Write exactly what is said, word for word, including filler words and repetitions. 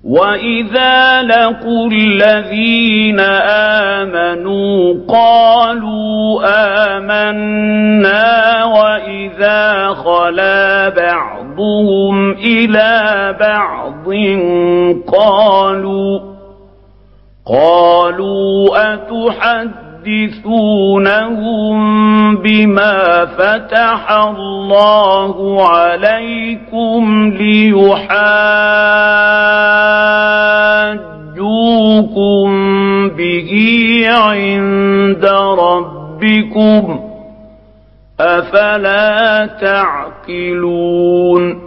وإذا لقوا الذين آمنوا قالوا آمنا وإذا خلا بعضهم إلى بعض قالوا قالوا أتحدثونهم بما فتح الله عليكم ليحاجوكم به عند ربكم أفلا تعقلون